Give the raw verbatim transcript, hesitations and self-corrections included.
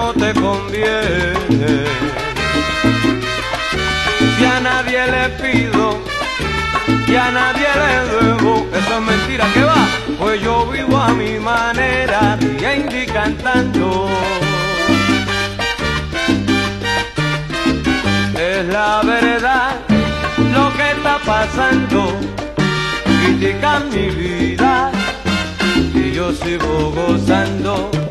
no te conviene. Si a nadie le pido y a nadie le debo, eso es mentira, ¿qué va? Pues yo vivo a mi manera, riendo y cantando. Es la verdad lo que está pasando, critican mi vida y yo sigo gozando.